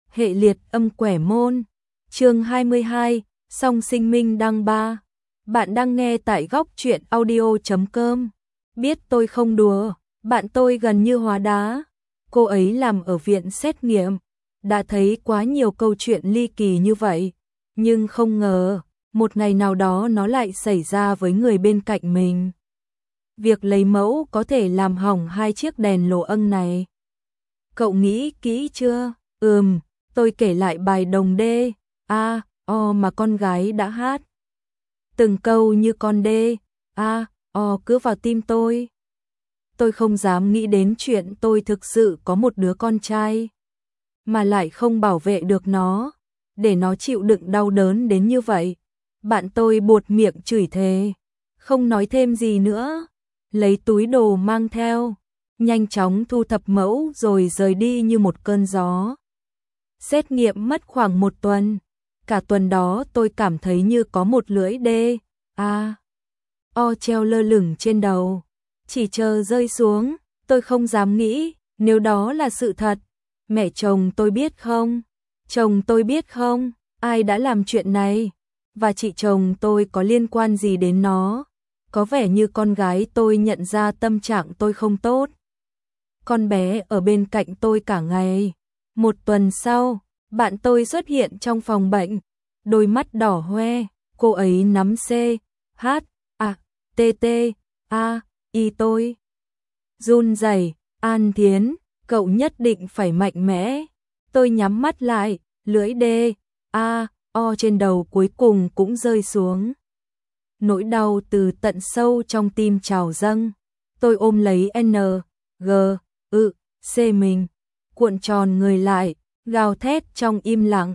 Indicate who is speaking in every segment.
Speaker 1: Hệ liệt âm quẻ môn. Chương 22, song sinh minh đăng 3. Bạn đang nghe tại góc truyện audio.com. Biết tôi không đùa, bạn tôi gần như hóa đá. Cô ấy làm ở viện xét nghiệm, đã thấy quá nhiều câu chuyện ly kỳ như vậy, nhưng không ngờ, một ngày nào đó nó lại xảy ra với người bên cạnh mình. Việc lấy mẫu có thể làm hỏng 2 chiếc đèn lồ ân này. Cậu nghĩ kỹ chưa? Tôi kể lại bài đồng đê, mà con gái đã hát. Từng câu như con đê, cứ vào tim tôi. Tôi không dám nghĩ đến chuyện tôi thực sự có một đứa con trai, mà lại không bảo vệ được nó, để nó chịu đựng đau đớn đến như vậy. Bạn tôi buột miệng chửi thề, không nói thêm gì nữa, lấy túi đồ mang theo, nhanh chóng thu thập mẫu rồi rời đi như một cơn gió. Xét nghiệm mất khoảng 1 tuần, cả tuần đó tôi cảm thấy như có một lưỡi đê, treo lơ lửng trên đầu, chỉ chờ rơi xuống. Tôi không dám nghĩ, nếu đó là sự thật, mẹ chồng tôi biết không? Chồng tôi biết không? Ai đã làm chuyện này? Và chị chồng tôi có liên quan gì đến nó? Có vẻ như con gái tôi nhận ra tâm trạng tôi không tốt. Con bé ở bên cạnh tôi cả ngày. 1 tuần sau, bạn tôi xuất hiện trong phòng bệnh, đôi mắt đỏ hoe, cô ấy nắm y tôi. Run rẩy, An Thiến, cậu nhất định phải mạnh mẽ. Tôi nhắm mắt lại, lưỡi đê, trên đầu cuối cùng cũng rơi xuống. Nỗi đau từ tận sâu trong tim trào dâng. Tôi ôm lấy C mình, cuộn tròn người lại, gào thét trong im lặng.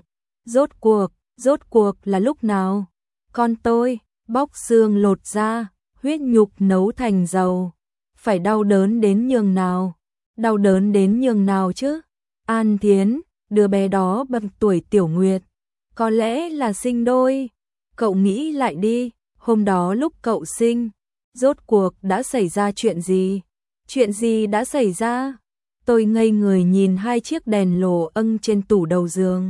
Speaker 1: Rốt cuộc là lúc nào? Con tôi, bóc xương lột da, huyết nhục nấu thành dầu. Phải đau đớn đến nhường nào? Đau đớn đến nhường nào chứ? An Thiến, đứa bé đó bằng tuổi Tiểu Nguyệt. Có lẽ là sinh đôi. Cậu nghĩ lại đi, hôm đó lúc cậu sinh, rốt cuộc đã xảy ra chuyện gì? Chuyện gì đã xảy ra? Tôi ngây người nhìn 2 chiếc đèn lồ ân trên tủ đầu giường.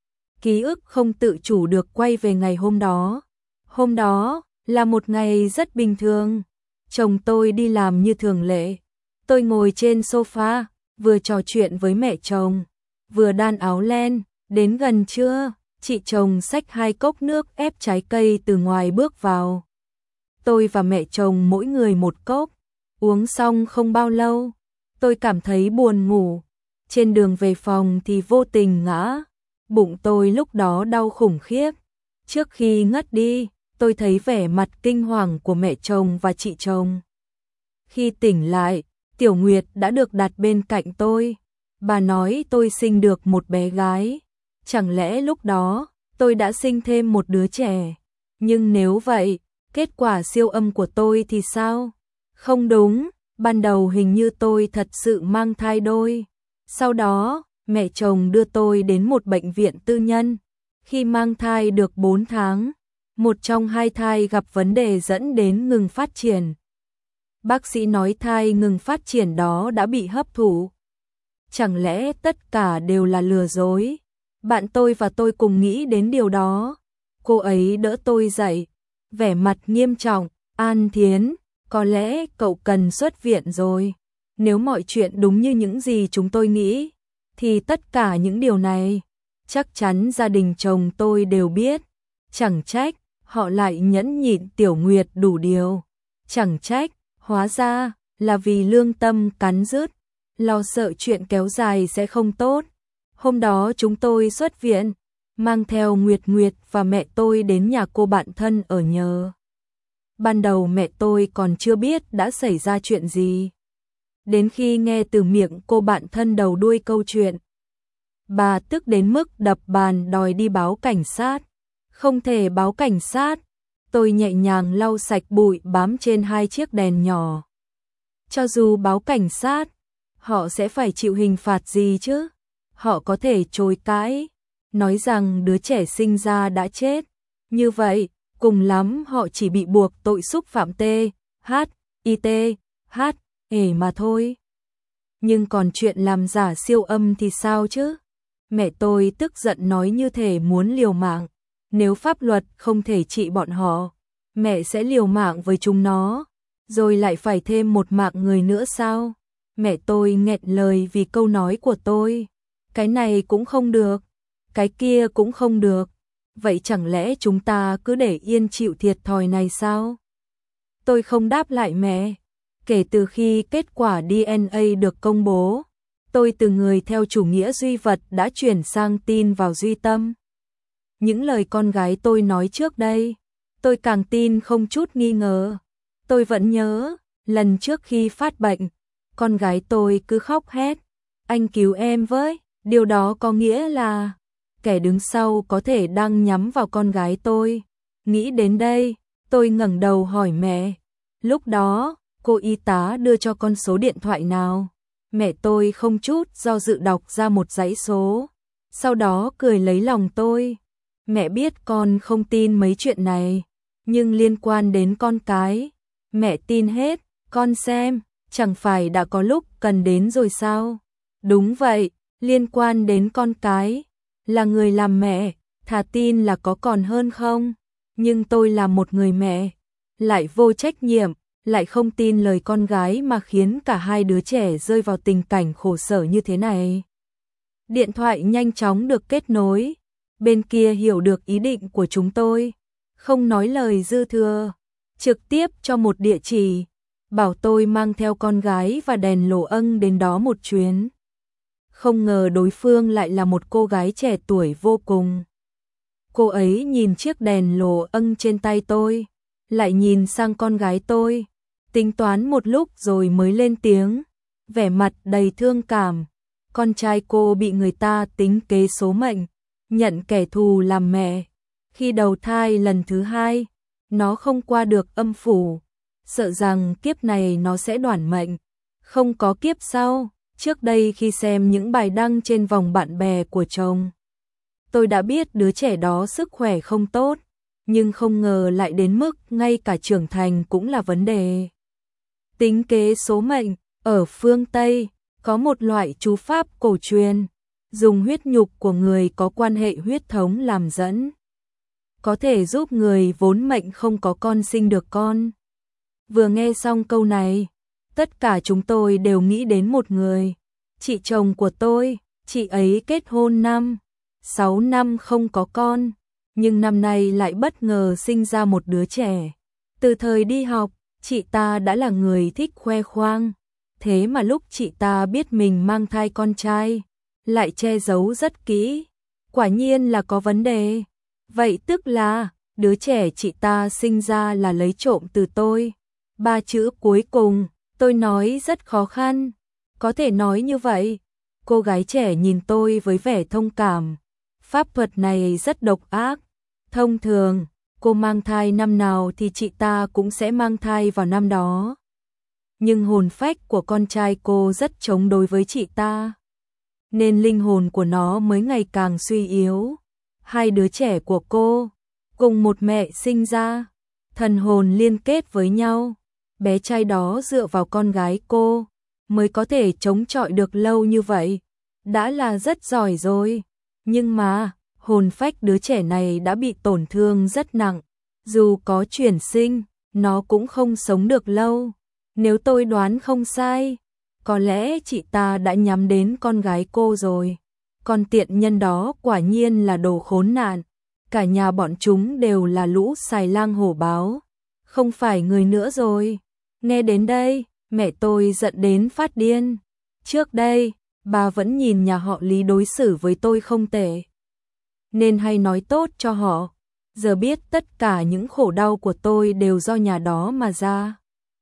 Speaker 1: Ký ức không tự chủ được quay về ngày hôm đó. Hôm đó là một ngày rất bình thường. Chồng tôi đi làm như thường lệ. Tôi ngồi trên sofa, vừa trò chuyện với mẹ chồng, vừa đan áo len. Đến gần trưa, chị chồng xách 2 cốc nước ép trái cây từ ngoài bước vào. Tôi và mẹ chồng mỗi người 1 cốc. Uống xong không bao lâu, tôi cảm thấy buồn ngủ. Trên đường về phòng thì vô tình ngã. Bụng tôi lúc đó đau khủng khiếp. Trước khi ngất đi, tôi thấy vẻ mặt kinh hoàng của mẹ chồng và chị chồng. Khi tỉnh lại, Tiểu Nguyệt đã được đặt bên cạnh tôi. Bà nói tôi sinh được một bé gái. Chẳng lẽ lúc đó tôi đã sinh thêm một đứa trẻ? Nhưng nếu vậy, kết quả siêu âm của tôi thì sao? Không đúng, ban đầu hình như tôi thật sự mang thai đôi. Sau đó, mẹ chồng đưa tôi đến một bệnh viện tư nhân. Khi mang thai được 4 tháng, một trong 2 thai gặp vấn đề dẫn đến ngừng phát triển. Bác sĩ nói thai ngừng phát triển đó đã bị hấp thụ. Chẳng lẽ tất cả đều là lừa dối? Bạn tôi và tôi cùng nghĩ đến điều đó. Cô ấy đỡ tôi dậy, vẻ mặt nghiêm trọng. An Thiến, có lẽ cậu cần xuất viện rồi. Nếu mọi chuyện đúng như những gì chúng tôi nghĩ, thì tất cả những điều này, chắc chắn gia đình chồng tôi đều biết. Chẳng trách, họ lại nhẫn nhịn Tiểu Nguyệt đủ điều. Chẳng trách, hóa ra là vì lương tâm cắn rứt, lo sợ chuyện kéo dài sẽ không tốt. Hôm đó chúng tôi xuất viện, mang theo Nguyệt Nguyệt và mẹ tôi đến nhà cô bạn thân ở nhờ. Ban đầu mẹ tôi còn chưa biết đã xảy ra chuyện gì. Đến khi nghe từ miệng cô bạn thân đầu đuôi câu chuyện, bà tức đến mức đập bàn đòi đi báo cảnh sát. Không thể báo cảnh sát. Tôi nhẹ nhàng lau sạch bụi bám trên 2 chiếc đèn nhỏ. Cho dù báo cảnh sát, họ sẽ phải chịu hình phạt gì chứ? Họ có thể chối cãi, nói rằng đứa trẻ sinh ra đã chết. Như vậy, cùng lắm họ chỉ bị buộc tội xúc phạm mà thôi. Nhưng còn chuyện làm giả siêu âm thì sao chứ? Mẹ tôi tức giận nói như thể muốn liều mạng. Nếu pháp luật không thể trị bọn họ, mẹ sẽ liều mạng với chúng nó, rồi lại phải thêm một mạng người nữa sao? Mẹ tôi nghẹn lời vì câu nói của tôi. Cái này cũng không được, cái kia cũng không được. Vậy chẳng lẽ chúng ta cứ để yên chịu thiệt thòi này sao? Tôi không đáp lại mẹ. Kể từ khi kết quả DNA được công bố, tôi từ người theo chủ nghĩa duy vật đã chuyển sang tin vào duy tâm. Những lời con gái tôi nói trước đây, tôi càng tin không chút nghi ngờ. Tôi vẫn nhớ, lần trước khi phát bệnh, con gái tôi cứ khóc hét, anh cứu em với, điều đó có nghĩa là kẻ đứng sau có thể đang nhắm vào con gái tôi. Nghĩ đến đây, tôi ngẩng đầu hỏi mẹ, lúc đó, cô y tá đưa cho con số điện thoại nào? Mẹ tôi không chút do dự đọc ra một dãy số, sau đó cười lấy lòng tôi. Mẹ biết con không tin mấy chuyện này, nhưng liên quan đến con cái, mẹ tin hết, con xem, chẳng phải đã có lúc cần đến rồi sao? Đúng vậy, liên quan đến con cái, là người làm mẹ, thà tin là có còn hơn không? Nhưng tôi là một người mẹ, lại vô trách nhiệm, lại không tin lời con gái mà khiến cả hai đứa trẻ rơi vào tình cảnh khổ sở như thế này. Điện thoại nhanh chóng được kết nối, bên kia hiểu được ý định của chúng tôi, không nói lời dư thừa, trực tiếp cho một địa chỉ, bảo tôi mang theo con gái và đèn lồ ân đến đó một chuyến. Không ngờ đối phương lại là một cô gái trẻ tuổi vô cùng. Cô ấy nhìn chiếc đèn lồ ân trên tay tôi, lại nhìn sang con gái tôi, tính toán một lúc rồi mới lên tiếng, vẻ mặt đầy thương cảm. Con trai cô bị người ta tính kế số mệnh, nhận kẻ thù làm mẹ. Khi đầu thai lần thứ 2, nó không qua được âm phủ, sợ rằng kiếp này nó sẽ đoản mệnh. Không có kiếp sau. Trước đây khi xem những bài đăng trên vòng bạn bè của chồng, tôi đã biết đứa trẻ đó sức khỏe không tốt, nhưng không ngờ lại đến mức ngay cả trưởng thành cũng là vấn đề. Tính kế số mệnh, ở phương Tây, có một loại chú pháp cổ truyền, dùng huyết nhục của người có quan hệ huyết thống làm dẫn, có thể giúp người vốn mệnh không có con sinh được con. Vừa nghe xong câu này, tất cả chúng tôi đều nghĩ đến một người, chị chồng của tôi. Chị ấy kết hôn 6 năm không có con, nhưng năm nay lại bất ngờ sinh ra một đứa trẻ. Từ thời đi học, chị ta đã là người thích khoe khoang, thế mà lúc chị ta biết mình mang thai con trai, lại che giấu rất kỹ. Quả nhiên là có vấn đề. Vậy tức là, đứa trẻ chị ta sinh ra là lấy trộm từ tôi. 3 chữ cuối cùng, tôi nói rất khó khăn. Có thể nói như vậy. Cô gái trẻ nhìn tôi với vẻ thông cảm. Pháp thuật này rất độc ác. Thông thường, cô mang thai năm nào thì chị ta cũng sẽ mang thai vào năm đó. Nhưng hồn phách của con trai cô rất chống đối với chị ta, nên linh hồn của nó mới ngày càng suy yếu. 2 đứa trẻ của cô, cùng một mẹ sinh ra, thần hồn liên kết với nhau. Bé trai đó dựa vào con gái cô, mới có thể chống chọi được lâu như vậy. Đã là rất giỏi rồi. Nhưng mà, hồn phách đứa trẻ này đã bị tổn thương rất nặng. Dù có chuyển sinh, nó cũng không sống được lâu. Nếu tôi đoán không sai, có lẽ chị ta đã nhắm đến con gái cô rồi. Con tiện nhân đó quả nhiên là đồ khốn nạn. Cả nhà bọn chúng đều là lũ xài lang hổ báo. Không phải người nữa rồi. Nghe đến đây, mẹ tôi giận đến phát điên. Trước đây, bà vẫn nhìn nhà họ Lý đối xử với tôi không tệ, nên hay nói tốt cho họ. Giờ biết tất cả những khổ đau của tôi đều do nhà đó mà ra.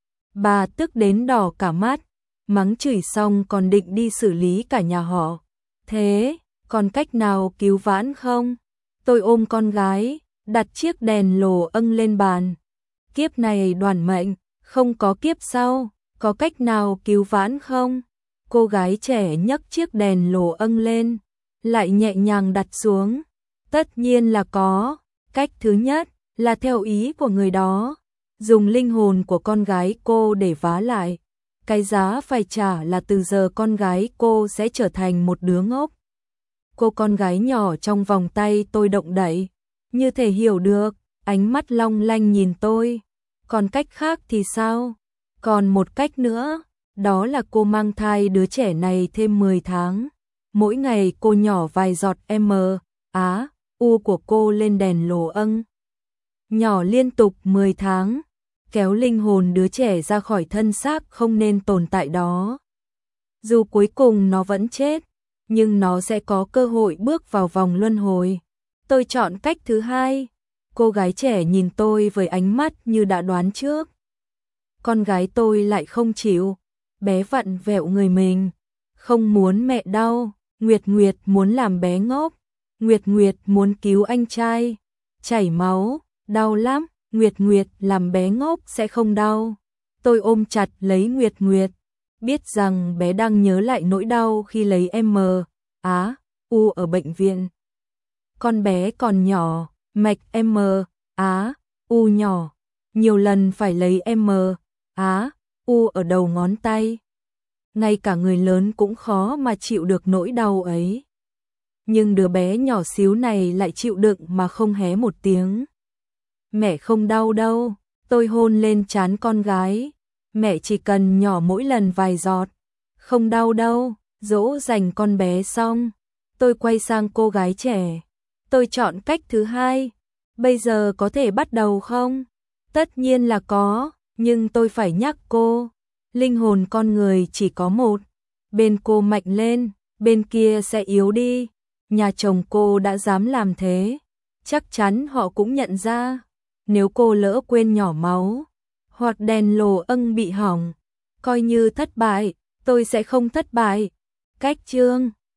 Speaker 1: Bà tức đến đỏ cả mắt, mắng chửi xong còn định đi xử lý cả nhà họ. Thế, còn cách nào cứu vãn không? Tôi ôm con gái, đặt chiếc đèn lồ ân lên bàn. Kiếp này đoản mệnh, không có kiếp sau, có cách nào cứu vãn không? Cô gái trẻ nhấc chiếc đèn lồ ân lên, lại nhẹ nhàng đặt xuống. Tất nhiên là có. Cách thứ nhất là theo ý của người đó, dùng linh hồn của con gái cô để vá lại. Cái giá phải trả là từ giờ con gái cô sẽ trở thành một đứa ngốc. Cô con gái nhỏ trong vòng tay tôi động đậy, như thể hiểu được, ánh mắt long lanh nhìn tôi. Còn cách khác thì sao? Còn một cách nữa, đó là cô mang thai đứa trẻ này thêm 10 tháng. Mỗi ngày cô nhỏ vài giọt U của cô lên đèn lồ âng. Nhỏ liên tục 10 tháng, kéo linh hồn đứa trẻ ra khỏi thân xác không nên tồn tại đó. Dù cuối cùng nó vẫn chết, nhưng nó sẽ có cơ hội bước vào vòng luân hồi. Tôi chọn cách thứ hai. Cô gái trẻ nhìn tôi với ánh mắt như đã đoán trước. Con gái tôi lại không chịu, bé vặn vẹo người mình, không muốn mẹ đau. Nguyệt Nguyệt muốn làm bé ngốc, Nguyệt Nguyệt muốn cứu anh trai, chảy máu, đau lắm. Nguyệt Nguyệt làm bé ngốc sẽ không đau. Tôi ôm chặt lấy Nguyệt Nguyệt, biết rằng bé đang nhớ lại nỗi đau khi lấy U ở bệnh viện. Con bé còn nhỏ, mạch U nhỏ, nhiều lần phải lấy U ở đầu ngón tay. Ngay cả người lớn cũng khó mà chịu được nỗi đau ấy. Nhưng đứa bé nhỏ xíu này lại chịu đựng mà không hé một tiếng. Mẹ không đau đâu, tôi hôn lên trán con gái. Mẹ chỉ cần nhỏ mỗi lần vài giọt. Không đau đâu, dỗ dành con bé xong. Tôi quay sang cô gái trẻ. Tôi chọn cách thứ hai. Bây giờ có thể bắt đầu không? Tất nhiên là có, nhưng tôi phải nhắc cô. Linh hồn con người chỉ có một. Bên cô mạnh lên, bên kia sẽ yếu đi. Nhà chồng cô đã dám làm thế. Chắc chắn họ cũng nhận ra. Nếu cô lỡ quên nhỏ máu, hoặc đèn lồ âng bị hỏng, coi như thất bại, tôi sẽ không thất bại. Cách chương